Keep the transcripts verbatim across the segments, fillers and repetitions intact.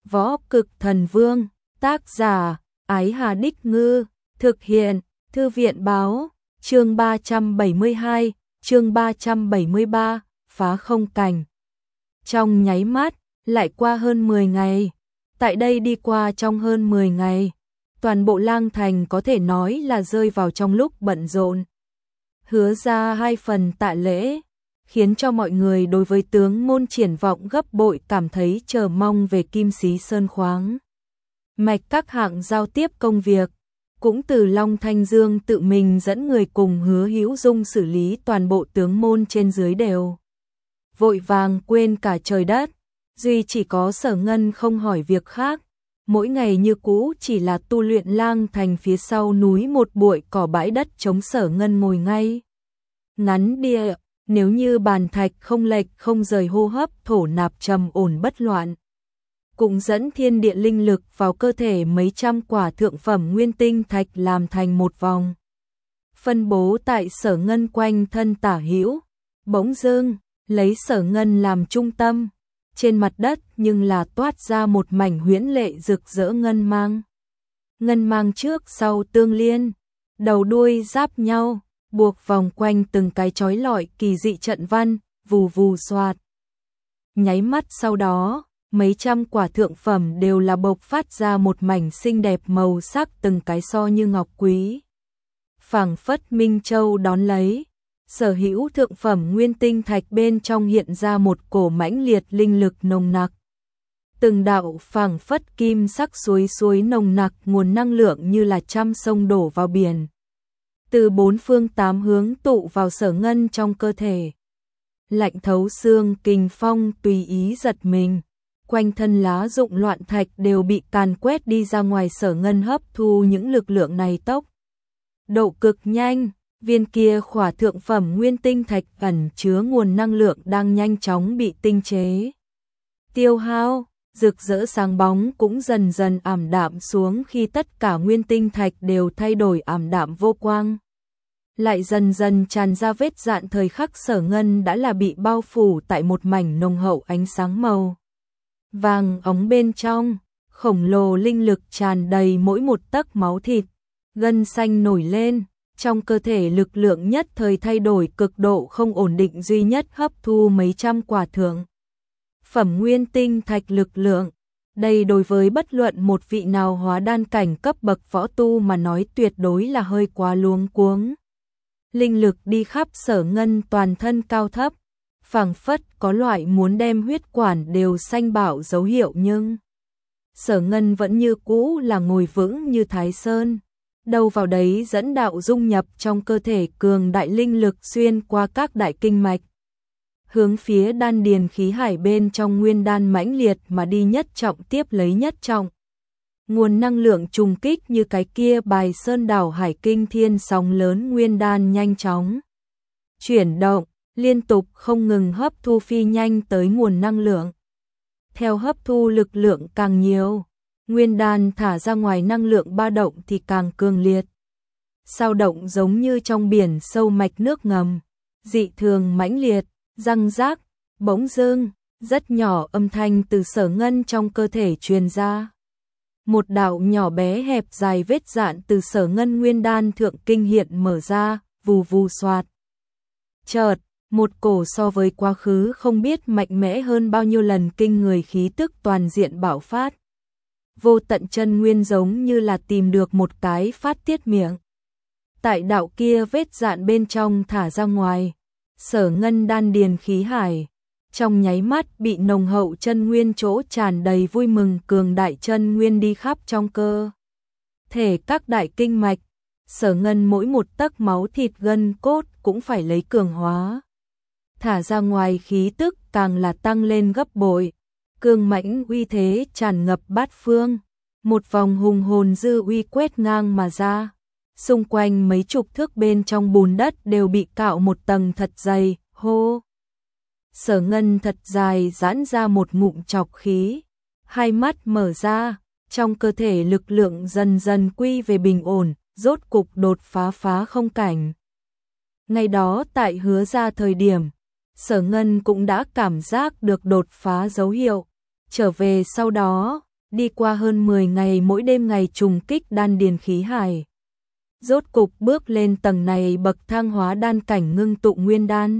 Võ Cực Thần Vương, tác giả, Ái Hà Đích Ngư, thực hiện, Thư viện Báo, chương ba trăm bảy mươi hai, chương ba trăm bảy mươi ba, phá không cảnh. Trong nháy mắt, lại qua hơn mười ngày. Tại đây đi qua trong hơn mười ngày, toàn bộ Lang Thành có thể nói là rơi vào trong lúc bận rộn. Hứa ra hai phần tạ lễ, khiến cho mọi người đối với tướng môn triển vọng gấp bội cảm thấy chờ mong về Kim Xí Sơn khoáng. Mạch các hạng giao tiếp công việc, cũng từ Long Thanh Dương tự mình dẫn người cùng Hứa Hữu Dung xử lý toàn bộ tướng môn trên dưới đều. Vội vàng quên cả trời đất, duy chỉ có Sở Ngân không hỏi việc khác, mỗi ngày như cũ chỉ là tu luyện. Lang Thành phía sau núi một bụi cỏ bãi đất chống, Sở Ngân ngồi ngay ngắn địa, nếu như bàn thạch không lệch không rời, hô hấp thổ nạp trầm ổn bất loạn, cũng dẫn thiên địa linh lực vào cơ thể mấy trăm quả thượng phẩm nguyên tinh thạch làm thành một vòng, phân bố tại Sở Ngân quanh thân tả hữu. Bỗng dưng, lấy Sở Ngân làm trung tâm, trên mặt đất nhưng là toát ra một mảnh huyễn lệ rực rỡ ngân mang. Ngân mang trước sau tương liên, đầu đuôi giáp nhau, buộc vòng quanh từng cái chói lọi kỳ dị trận văn, vù vù xoạt. Nháy mắt sau đó, mấy trăm quả thượng phẩm đều là bộc phát ra một mảnh xinh đẹp màu sắc, từng cái so như ngọc quý. Phảng phất Minh Châu đón lấy, sở hữu thượng phẩm nguyên tinh thạch bên trong hiện ra một cổ mãnh liệt linh lực nồng nặc. Từng đạo phảng phất kim sắc suối suối nồng nặc nguồn năng lượng như là trăm sông đổ vào biển, từ bốn phương tám hướng tụ vào Sở Ngân trong cơ thể. Lạnh thấu xương, kình phong tùy ý giật mình, quanh thân lá rụng loạn thạch đều bị càn quét đi ra ngoài. Sở Ngân hấp thu những lực lượng này tốc độ cực nhanh, viên kia khỏa thượng phẩm nguyên tinh thạch ẩn chứa nguồn năng lượng đang nhanh chóng bị tinh chế tiêu hao, rực rỡ sáng bóng cũng dần dần ảm đạm xuống, khi tất cả nguyên tinh thạch đều thay đổi ảm đạm vô quang, lại dần dần tràn ra vết rạn. Thời khắc Sở Ngân đã là bị bao phủ tại một mảnh nồng hậu ánh sáng màu vàng óng bên trong, khổng lồ linh lực tràn đầy mỗi một tấc máu thịt, gân xanh nổi lên, trong cơ thể lực lượng nhất thời thay đổi cực độ không ổn định, duy nhất hấp thu mấy trăm quả thượng phẩm nguyên tinh thạch lực lượng. Đây đối với bất luận một vị nào hóa đan cảnh cấp bậc võ tu mà nói tuyệt đối là hơi quá luống cuống. Linh lực đi khắp Sở Ngân toàn thân cao thấp, phảng phất có loại muốn đem huyết quản đều xanh bảo dấu hiệu, nhưng Sở Ngân vẫn như cũ là ngồi vững như Thái Sơn, đầu vào đấy dẫn đạo dung nhập trong cơ thể, cường đại linh lực xuyên qua các đại kinh mạch, hướng phía đan điền khí hải bên trong nguyên đan mãnh liệt mà đi, nhất trọng tiếp lấy nhất trọng. Nguồn năng lượng trùng kích như cái kia bài sơn đảo hải kinh thiên sóng lớn, nguyên đan nhanh chóng chuyển động, liên tục không ngừng hấp thu phi nhanh tới nguồn năng lượng. Theo hấp thu lực lượng càng nhiều, nguyên đan thả ra ngoài năng lượng ba động thì càng cường liệt. Sao động giống như trong biển sâu mạch nước ngầm, dị thường mãnh liệt, răng rác. Bỗng dưng, rất nhỏ âm thanh từ Sở Ngân trong cơ thể truyền ra. Một đạo nhỏ bé hẹp dài vết rạn từ Sở Ngân nguyên đan thượng kinh hiện mở ra, vù vù xoạt. Chợt, một cổ so với quá khứ không biết mạnh mẽ hơn bao nhiêu lần kinh người khí tức toàn diện bạo phát. Vô tận chân nguyên giống như là tìm được một cái phát tiết miệng. Tại đạo kia vết rạn bên trong thả ra ngoài, Sở Ngân đan điền khí hải, trong nháy mắt bị nồng hậu chân nguyên chỗ tràn đầy vui mừng, cường đại chân nguyên đi khắp trong cơ thể các đại kinh mạch. Sở Ngân mỗi một tấc máu thịt gân cốt cũng phải lấy cường hóa, thả ra ngoài khí tức càng là tăng lên gấp bội, cường mãnh uy thế tràn ngập bát phương, một vòng hùng hồn dư uy quét ngang mà ra. Xung quanh mấy chục thước bên trong bùn đất đều bị cạo một tầng thật dày, hô. Sở Ngân thật dài giãn ra một ngụm trọc khí, hai mắt mở ra, trong cơ thể lực lượng dần dần quy về bình ổn, rốt cục đột phá phá không cảnh. Ngày đó tại Hứa ra thời điểm, Sở Ngân cũng đã cảm giác được đột phá dấu hiệu, trở về sau đó, đi qua hơn mười ngày mỗi đêm ngày trùng kích đan điền khí hải. Rốt cục bước lên tầng này bậc thang hóa đan cảnh ngưng tụ nguyên đan.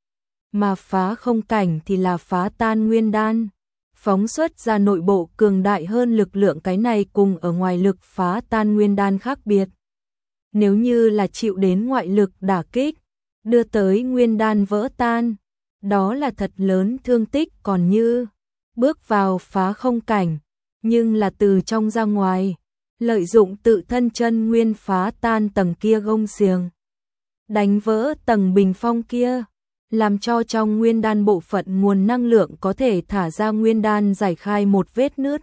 Mà phá không cảnh thì là phá tan nguyên đan, phóng xuất ra nội bộ cường đại hơn lực lượng, cái này cùng ở ngoài lực phá tan nguyên đan khác biệt. Nếu như là chịu đến ngoại lực đả kích, đưa tới nguyên đan vỡ tan, đó là thật lớn thương tích, còn như bước vào phá không cảnh, nhưng là từ trong ra ngoài, lợi dụng tự thân chân nguyên phá tan tầng kia gông xiềng, đánh vỡ tầng bình phong kia, làm cho trong nguyên đan bộ phận nguồn năng lượng có thể thả ra nguyên đan giải khai một vết nứt.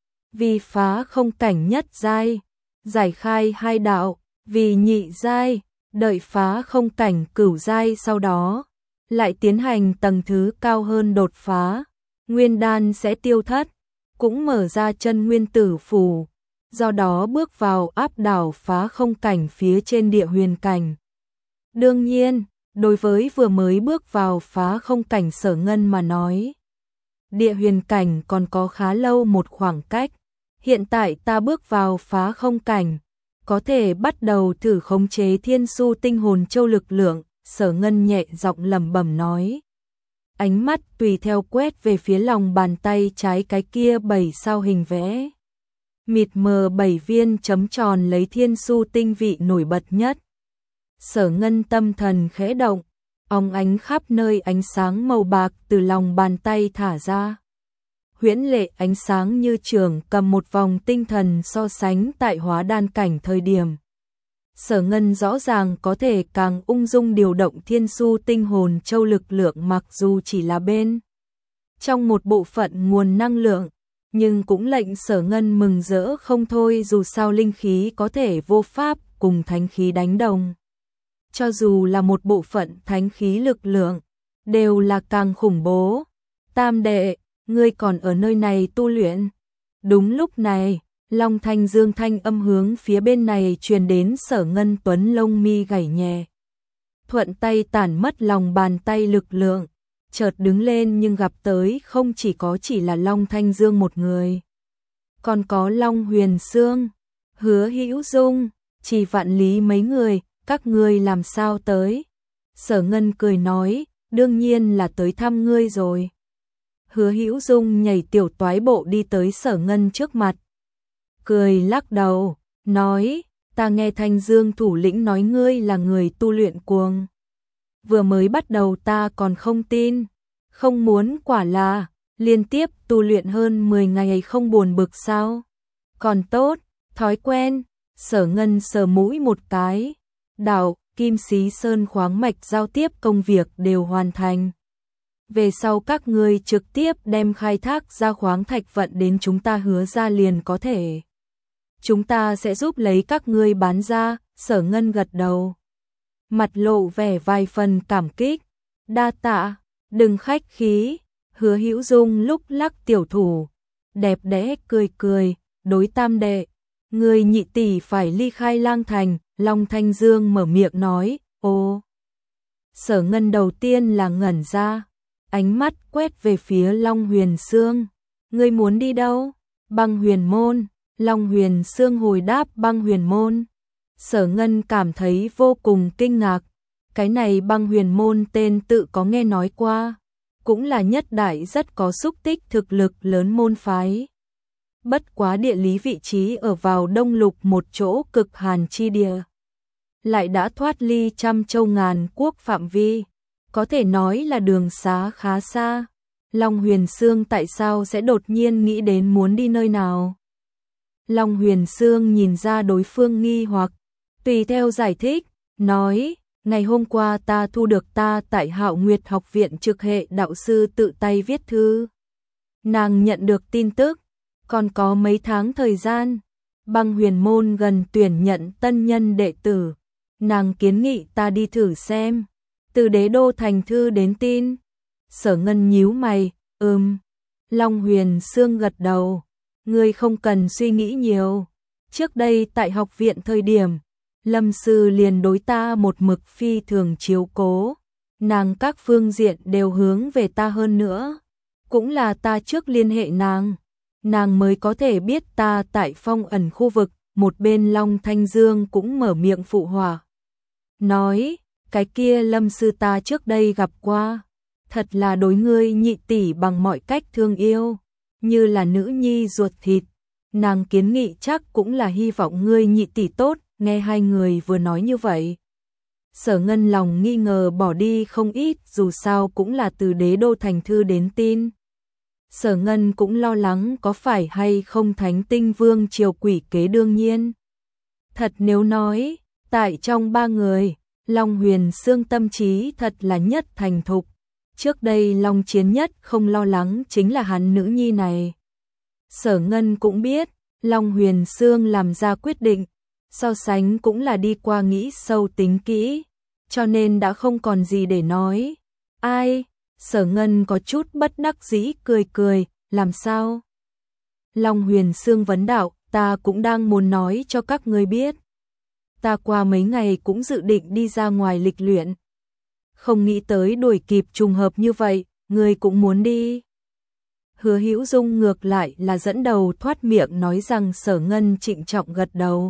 Vì phá không cảnh nhất giai, giải khai hai đạo, vì nhị giai, đợi phá không cảnh cửu giai sau đó, lại tiến hành tầng thứ cao hơn đột phá, nguyên đan sẽ tiêu thất, cũng mở ra chân nguyên tử phù, do đó bước vào áp đảo phá không cảnh phía trên địa huyền cảnh. Đương nhiên, đối với vừa mới bước vào phá không cảnh Sở Ngân mà nói, địa huyền cảnh còn có khá lâu một khoảng cách. Hiện tại ta bước vào phá không cảnh, có thể bắt đầu thử khống chế thiên su tinh hồn châu lực lượng, Sở Ngân nhẹ giọng lẩm bẩm nói. Ánh mắt tùy theo quét về phía lòng bàn tay trái cái kia bảy sao hình vẽ. Mịt mờ bảy viên chấm tròn lấy thiên su tinh vị nổi bật nhất. Sở Ngân tâm thần khẽ động, óng ánh khắp nơi ánh sáng màu bạc từ lòng bàn tay thả ra. Huyễn lệ ánh sáng như trường cầm một vòng tinh thần so sánh tại hóa đan cảnh thời điểm. Sở Ngân rõ ràng có thể càng ung dung điều động thiên su tinh hồn châu lực lượng, mặc dù chỉ là bên trong một bộ phận nguồn năng lượng, nhưng cũng lệnh Sở Ngân mừng rỡ không thôi, dù sao linh khí có thể vô pháp cùng thánh khí đánh đồng. Cho dù là một bộ phận thánh khí lực lượng, đều là càng khủng bố. Tam đệ, ngươi còn ở nơi này tu luyện? Đúng lúc này, Long Thanh Dương thanh âm hướng phía bên này truyền đến. Sở Ngân Tuấn lông mi gảy nhẹ, thuận tay tản mất lòng bàn tay lực lượng, chợt đứng lên, nhưng gặp tới không chỉ có chỉ là Long Thanh Dương một người, còn có Long Huyền Sương, Hứa Hữu Dung, Chỉ Vạn Lý mấy người. Các ngươi làm sao tới? Sở Ngân cười nói, đương nhiên là tới thăm ngươi rồi. Hứa Hữu Dung nhảy tiểu toái bộ đi tới Sở Ngân trước mặt, cười lắc đầu, nói, ta nghe Thanh Dương thủ lĩnh nói ngươi là người tu luyện cuồng. Vừa mới bắt đầu ta còn không tin, không muốn, quả là liên tiếp tu luyện hơn mười ngày không buồn bực sao? Còn tốt, thói quen. Sở Ngân sờ mũi một cái, đạo, Kim Xí Sơn khoáng mạch giao tiếp công việc đều hoàn thành. Về sau các ngươi trực tiếp đem khai thác ra khoáng thạch vận đến chúng ta Hứa ra liền có thể. Chúng ta sẽ giúp lấy các ngươi bán ra. Sở Ngân gật đầu, mặt lộ vẻ vài phần cảm kích. Đa tạ, đừng khách khí. Hứa Hữu Dung lúc lắc tiểu thủ, đẹp đẽ cười cười, đối tam đệ, người nhị tỷ phải ly khai Lang Thành. Long Thanh Dương mở miệng nói, ô. Sở Ngân đầu tiên là ngẩn ra, ánh mắt quét về phía Long Huyền Sương. Ngươi muốn đi đâu? Băng Huyền Môn. Long Huyền Sương hồi đáp, Băng Huyền Môn. Sở Ngân cảm thấy vô cùng kinh ngạc. Cái này Băng Huyền Môn tên tự có nghe nói qua, cũng là nhất đại rất có xúc tích thực lực lớn môn phái. Bất quá địa lý vị trí ở vào Đông Lục một chỗ cực hàn chi địa, lại đã thoát ly trăm châu ngàn quốc phạm vi, có thể nói là đường xá khá xa. Long Huyền Sương tại sao sẽ đột nhiên nghĩ đến muốn đi nơi nào? Long Huyền Sương nhìn ra đối phương nghi hoặc, tùy theo giải thích, nói, ngày hôm qua ta thu được ta tại Hạo Nguyệt học viện trực hệ đạo sư tự tay viết thư. Nàng nhận được tin tức, còn có mấy tháng thời gian, Băng Huyền Môn gần tuyển nhận tân nhân đệ tử. Nàng kiến nghị ta đi thử xem. Từ đế đô thành thư đến tin. Sở Ngân nhíu mày, ừm. Long Huyền Sương gật đầu, ngươi không cần suy nghĩ nhiều. Trước đây tại học viện thời điểm, Lâm sư liền đối ta một mực phi thường chiếu cố. Nàng các phương diện đều hướng về ta hơn nữa. Cũng là ta trước liên hệ nàng. nàng mới có thể biết ta tại phong ẩn khu vực. Một bên Long Thanh Dương cũng mở miệng phụ họa. Nói, cái kia Lâm sư ta trước đây gặp qua. Thật là đối ngươi nhị tỷ bằng mọi cách thương yêu. Như là nữ nhi ruột thịt. Nàng kiến nghị chắc cũng là hy vọng ngươi nhị tỷ tốt. Nghe hai người vừa nói như vậy. Sở Ngân lòng nghi ngờ bỏ đi không ít, dù sao cũng là từ Đế Đô thành thư đến tin. Sở Ngân cũng lo lắng có phải hay không Thánh Tinh Vương triều quỷ kế đương nhiên. Thật nếu nói, tại trong ba người, Long Huyền Xương tâm trí thật là nhất thành thục. Trước đây Long Chiến nhất không lo lắng chính là hắn nữ nhi này. Sở Ngân cũng biết, Long Huyền Xương làm ra quyết định, so sánh cũng là đi qua nghĩ sâu tính kỹ, cho nên đã không còn gì để nói. Ai? Sở Ngân có chút bất đắc dĩ cười cười, làm sao? Long Huyền Xương vấn đạo, ta cũng đang muốn nói cho các ngươi biết. Ta qua mấy ngày cũng dự định đi ra ngoài lịch luyện. Không nghĩ tới đuổi kịp trùng hợp như vậy, ngươi cũng muốn đi. Hứa Hữu Dung ngược lại là dẫn đầu thoát miệng nói rằng Sở Ngân trịnh trọng gật đầu.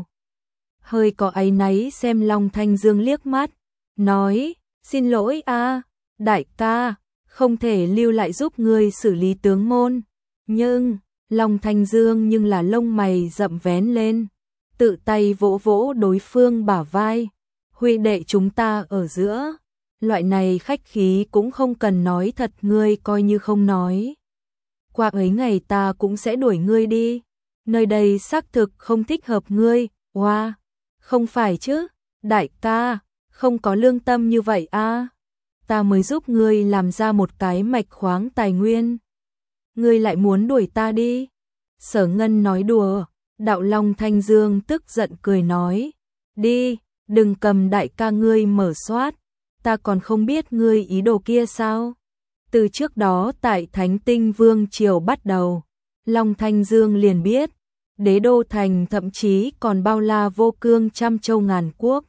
Hơi có áy náy xem Long Thanh Dương liếc mắt, nói, xin lỗi a, đại ca, không thể lưu lại giúp ngươi xử lý tướng môn. Nhưng, Long Thanh Dương nhưng là lông mày rậm vén lên, tự tay vỗ vỗ đối phương bả vai, huy đệ chúng ta ở giữa, loại này khách khí cũng không cần nói thật, ngươi coi như không nói. Qua ấy ngày ta cũng sẽ đuổi ngươi đi, nơi đây xác thực không thích hợp ngươi, hoa, wow. Không phải chứ, đại ca, không có lương tâm như vậy a. À. Ta mới giúp ngươi làm ra một cái mạch khoáng tài nguyên. Ngươi lại muốn đuổi ta đi. Sở Ngân nói đùa, đạo Long Thanh Dương tức giận cười nói. Đi, đừng cầm đại ca ngươi mở soát, ta còn không biết ngươi ý đồ kia sao. Từ trước đó tại Thánh Tinh Vương triều bắt đầu, Long Thanh Dương liền biết, Đế Đô thành thậm chí còn bao la vô cương trăm châu ngàn quốc.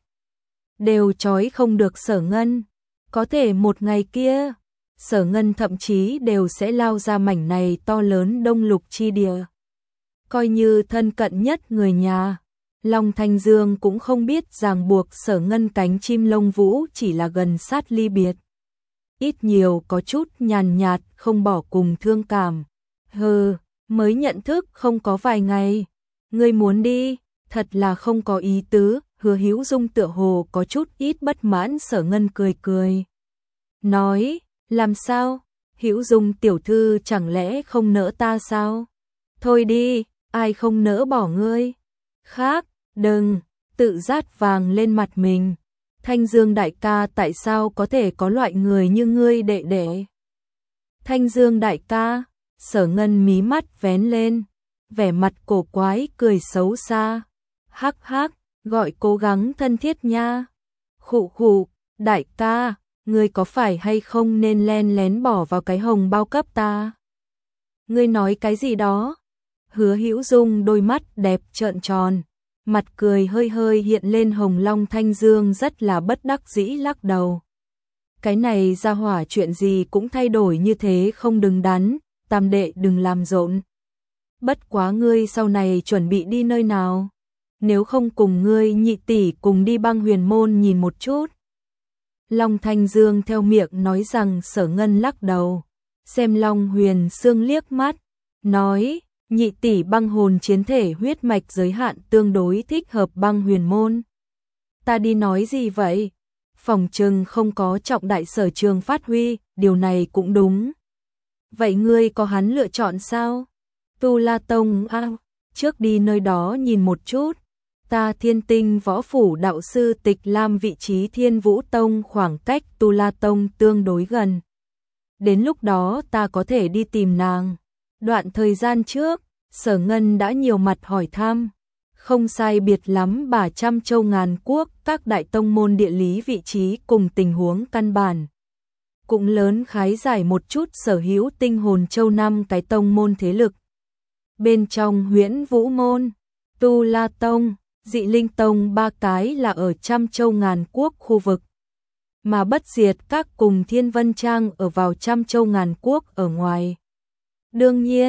Đều trói không được Sở Ngân. Có thể một ngày kia, Sở Ngân thậm chí đều sẽ lao ra mảnh này to lớn đông lục chi địa. Coi như thân cận nhất người nhà, Long Thanh Dương cũng không biết ràng buộc Sở Ngân cánh chim lông vũ chỉ là gần sát ly biệt. Ít nhiều có chút nhàn nhạt không bỏ cùng thương cảm. Hừ, mới nhận thức không có vài ngày. Ngươi muốn đi, thật là không có ý tứ. Hứa Hữu Dung tựa hồ có chút ít bất mãn. Sở Ngân cười cười. Nói, làm sao? Hữu Dung tiểu thư chẳng lẽ không nỡ ta sao? Thôi đi, ai không nỡ bỏ ngươi? Khác, đừng, tự rát vàng lên mặt mình. Thanh Dương đại ca tại sao có thể có loại người như ngươi đệ đệ? Thanh Dương đại ca, Sở Ngân mí mắt vén lên, vẻ mặt cổ quái cười xấu xa. Hắc hắc, gọi cố gắng thân thiết nha. Khụ khụ, đại ca, ngươi có phải hay không nên len lén bỏ vào cái hồng bao cấp ta? Ngươi nói cái gì đó? Hứa Hữu Dung đôi mắt đẹp trợn tròn, mặt cười hơi hơi hiện lên hồng. Long Thanh Dương rất là bất đắc dĩ lắc đầu. Cái này ra hỏa chuyện gì cũng thay đổi như thế không đứng đắn, tam đệ đừng làm rộn. Bất quá ngươi sau này chuẩn bị đi nơi nào? Nếu không cùng ngươi nhị tỷ cùng đi Băng Huyền môn nhìn một chút. Long Thanh Dương theo miệng nói rằng. Sở Ngân lắc đầu, xem Long Huyền Xương liếc mắt, nói, nhị tỷ băng hồn chiến thể huyết mạch giới hạn tương đối thích hợp Băng Huyền môn. Ta đi nói gì vậy? Phòng trừng không có trọng đại sở trường phát huy, điều này cũng đúng. Vậy ngươi có hắn lựa chọn sao? Tu La Tông à, trước đi nơi đó nhìn một chút. Ta Thiên Tinh võ phủ đạo sư Tịch Lam vị trí Thiên Vũ Tông khoảng cách Tu La Tông tương đối gần. Đến lúc đó ta có thể đi tìm nàng. Đoạn thời gian trước, Sở Ngân đã nhiều mặt hỏi thăm. Không sai biệt lắm bà trăm châu ngàn quốc các đại tông môn địa lý vị trí cùng tình huống căn bản. Cũng lớn khái giải một chút sở hữu tinh hồn châu năm cái tông môn thế lực. Bên trong Huyễn Vũ môn, Tu La Tông, Dị Linh Tông ba cái là ở trăm châu ngàn quốc khu vực. Mà Bất Diệt các cùng Thiên Vân Trang ở vào trăm châu ngàn quốc ở ngoài. Đương nhiên,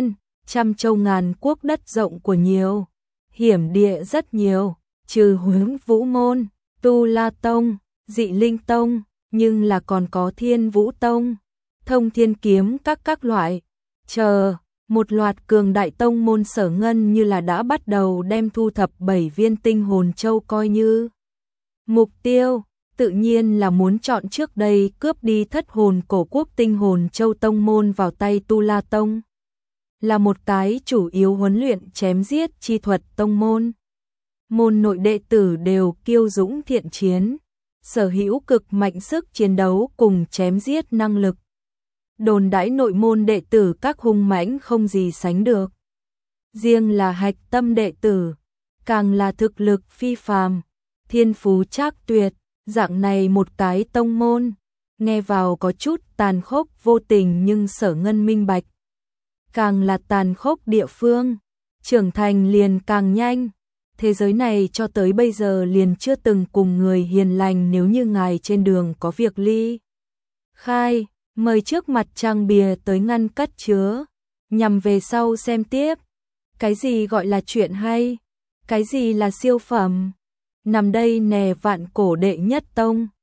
trăm châu ngàn quốc đất rộng của nhiều, hiểm địa rất nhiều, trừ Hướng Vũ môn, Tu La tông, Dị Linh tông, nhưng là còn có Thiên Vũ tông, Thông Thiên kiếm các các loại, chờ, một loạt cường đại tông môn. Sở Ngân như là đã bắt đầu đem thu thập bảy viên tinh hồn châu coi như mục tiêu, tự nhiên là muốn chọn trước đây cướp đi thất hồn cổ quốc tinh hồn châu tông môn vào tay Tu La tông. Là một cái chủ yếu huấn luyện chém giết chi thuật tông môn. Môn nội đệ tử đều kiêu dũng thiện chiến, sở hữu cực mạnh sức chiến đấu cùng chém giết năng lực. Đồn đãi nội môn đệ tử các hung mãnh không gì sánh được. Riêng là hạch tâm đệ tử, càng là thực lực phi phàm, thiên phú trác tuyệt, dạng này một cái tông môn, nghe vào có chút tàn khốc vô tình nhưng Sở Ngân minh bạch. Càng là tàn khốc địa phương, trưởng thành liền càng nhanh. Thế giới này cho tới bây giờ liền chưa từng cùng người hiền lành, nếu như ngài trên đường có việc ly khai, mời trước mặt trang bìa tới ngăn cất chứa, nhằm về sau xem tiếp. Cái gì gọi là chuyện hay? Cái gì là siêu phẩm? Nằm đây nè vạn cổ đệ nhất tông.